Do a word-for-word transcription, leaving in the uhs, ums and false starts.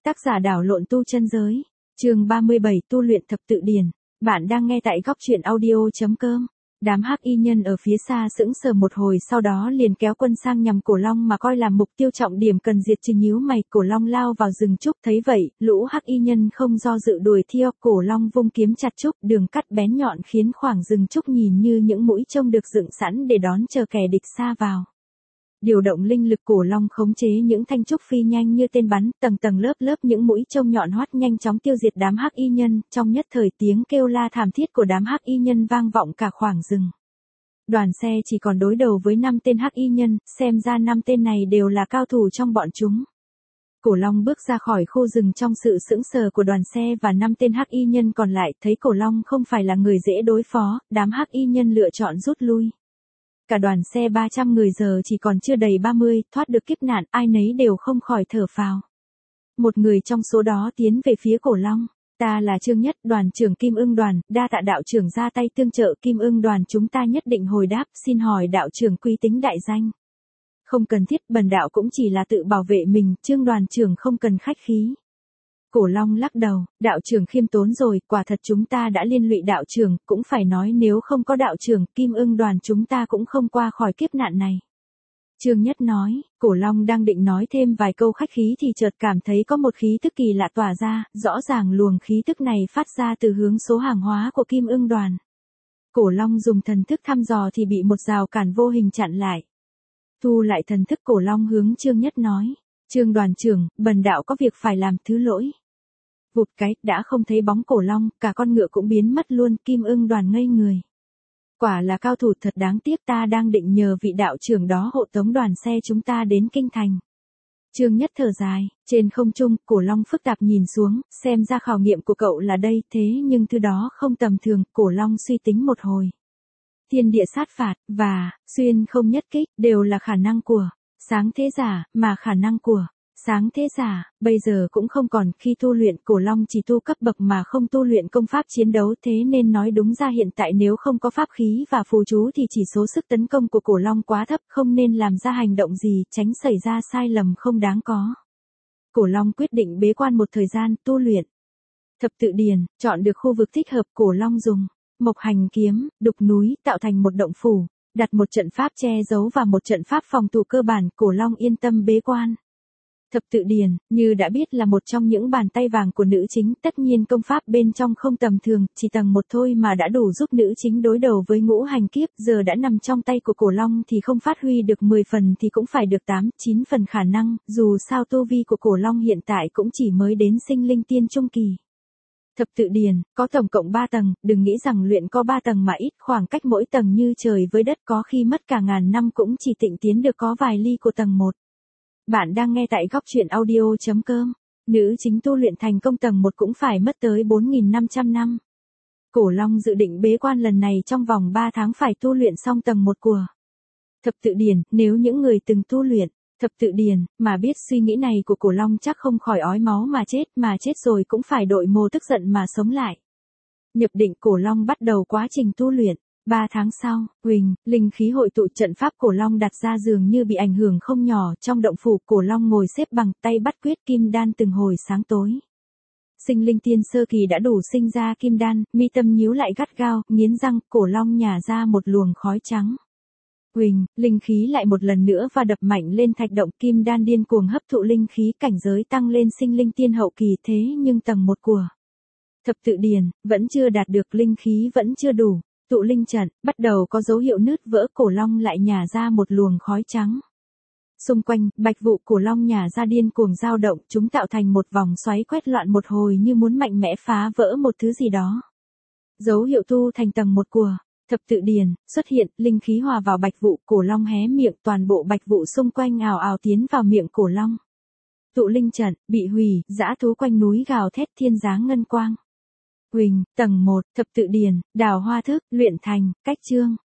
Tác giả đảo lộn tu chân giới. Chương ba mươi bảy tu luyện thập tự điển. Bạn đang nghe tại góc truyện audio.com. Đám hắc y nhân ở phía xa sững sờ một hồi, sau đó liền kéo quân sang nhằm Cổ Long mà coi làm mục tiêu trọng điểm cần diệt trừ. Nhíu mày, Cổ Long lao vào rừng trúc, thấy vậy, lũ hắc y nhân không do dự đuổi theo. Cổ Long vung kiếm chặt trúc, đường cắt bén nhọn khiến khoảng rừng trúc nhìn như những mũi trông được dựng sẵn để đón chờ kẻ địch xa vào. Điều động linh lực, Cổ Long khống chế những thanh trúc phi nhanh như tên bắn, tầng tầng lớp lớp những mũi trông nhọn hoắt nhanh chóng tiêu diệt đám hắc y nhân. Trong nhất thời, tiếng kêu la thảm thiết của đám hắc y nhân vang vọng cả khoảng rừng. Đoàn xe chỉ còn đối đầu với năm tên hắc y nhân, xem ra năm tên này đều là cao thủ trong bọn chúng. Cổ Long bước ra khỏi khu rừng trong sự sững sờ của đoàn xe và năm tên hắc y nhân còn lại, thấy Cổ Long không phải là người dễ đối phó, đám hắc y nhân lựa chọn rút lui. Cả đoàn xe ba trăm người giờ chỉ còn chưa đầy ba mươi, thoát được kiếp nạn, ai nấy đều không khỏi thở phào. Một người trong số đó tiến về phía Cổ Long. Ta là Trương Nhất, đoàn trưởng Kim Ưng đoàn, đa tạ đạo trưởng ra tay tương trợ. Kim Ưng đoàn chúng ta nhất định hồi đáp, xin hỏi đạo trưởng quý tính đại danh. Không cần thiết, bần đạo cũng chỉ là tự bảo vệ mình, Trương đoàn trưởng không cần khách khí. Cổ Long lắc đầu, đạo trưởng khiêm tốn rồi, quả thật chúng ta đã liên lụy đạo trưởng, cũng phải nói nếu không có đạo trưởng, Kim Ưng đoàn chúng ta cũng không qua khỏi kiếp nạn này. Trương Nhất nói. Cổ Long đang định nói thêm vài câu khách khí thì chợt cảm thấy có một khí tức kỳ lạ tỏa ra, rõ ràng luồng khí tức này phát ra từ hướng số hàng hóa của Kim Ưng đoàn. Cổ Long dùng thần thức thăm dò thì bị một rào cản vô hình chặn lại. Thu lại thần thức, Cổ Long hướng Trương Nhất nói, Trương đoàn trưởng, bần đạo có việc phải làm, thứ lỗi. Vụt cái, đã không thấy bóng Cổ Long, cả con ngựa cũng biến mất luôn. Kim Ưng đoàn ngây người. Quả là cao thủ thật đáng tiếc, ta đang định nhờ vị đạo trưởng đó hộ tống đoàn xe chúng ta đến kinh thành. Trương Nhất thở dài, trên không trung, Cổ Long phức tạp nhìn xuống, xem ra khảo nghiệm của cậu là đây, thế nhưng thứ đó không tầm thường. Cổ Long suy tính một hồi. Thiên địa sát phạt, và, xuyên không nhất kích, đều là khả năng của sáng thế giả, mà khả năng của sáng thế giả, bây giờ cũng không còn. Khi tu luyện, Cổ Long chỉ tu cấp bậc mà không tu luyện công pháp chiến đấu, thế nên nói đúng ra hiện tại nếu không có pháp khí và phù chú thì chỉ số sức tấn công của Cổ Long quá thấp, không nên làm ra hành động gì, tránh xảy ra sai lầm không đáng có. Cổ Long quyết định bế quan một thời gian, tu luyện thập tự điển, chọn được khu vực thích hợp, Cổ Long dùng mộc hành kiếm, đục núi, tạo thành một động phủ, đặt một trận pháp che giấu và một trận pháp phòng thủ cơ bản. Cổ Long yên tâm bế quan. Thập tự điển, như đã biết, là một trong những bàn tay vàng của nữ chính, tất nhiên công pháp bên trong không tầm thường, chỉ tầng một thôi mà đã đủ giúp nữ chính đối đầu với ngũ hành kiếp, giờ đã nằm trong tay của Cổ Long thì không phát huy được mười phần thì cũng phải được tám, chín phần khả năng, dù sao tu vi của Cổ Long hiện tại cũng chỉ mới đến sinh linh tiên trung kỳ. Thập tự điển, có tổng cộng ba tầng, đừng nghĩ rằng luyện có ba tầng mà ít, khoảng cách mỗi tầng như trời với đất, có khi mất cả ngàn năm cũng chỉ tịnh tiến được có vài ly của tầng một. Bạn đang nghe tại góc truyện audio.com. Nữ chính tu luyện thành công tầng một cũng phải mất tới bốn nghìn năm trăm năm. Cổ Long dự định bế quan lần này trong vòng ba tháng phải tu luyện xong tầng một của thập tự điển. Nếu những người từng tu luyện thập tự điển mà biết suy nghĩ này của Cổ Long chắc không khỏi ói máu mà chết, mà chết rồi cũng phải đội mồ tức giận mà sống lại. Nhập định, Cổ Long bắt đầu quá trình tu luyện. Ba tháng sau, huỳnh, linh khí hội tụ, trận pháp Cổ Long đặt ra dường như bị ảnh hưởng không nhỏ. Trong động phủ, Cổ Long ngồi xếp bằng, tay bắt quyết kim đan từng hồi sáng tối. Sinh linh tiên sơ kỳ đã đủ sinh ra kim đan, mi tâm nhíu lại gắt gao, nghiến răng, Cổ Long nhả ra một luồng khói trắng. Huỳnh, linh khí lại một lần nữa và đập mạnh lên thạch động, kim đan điên cuồng hấp thụ linh khí, cảnh giới tăng lên sinh linh tiên hậu kỳ. Thế nhưng tầng một của thập tự điển vẫn chưa đạt được, linh khí vẫn chưa đủ. Tụ linh trận bắt đầu có dấu hiệu nứt vỡ, Cổ Long lại nhả ra một luồng khói trắng. Xung quanh, bạch vụ Cổ Long nhả ra điên cuồng dao động, chúng tạo thành một vòng xoáy quét loạn một hồi như muốn mạnh mẽ phá vỡ một thứ gì đó. Dấu hiệu tu thành tầng một của thập tự điển xuất hiện, linh khí hòa vào bạch vụ, Cổ Long hé miệng, toàn bộ bạch vụ xung quanh ào ào tiến vào miệng Cổ Long. Tụ linh trận bị hủy, dã thú quanh núi gào thét, thiên giáng ngân quang. Huỳnh, tầng một, thập tự điển, đào hoa thức, luyện thành, cách chương.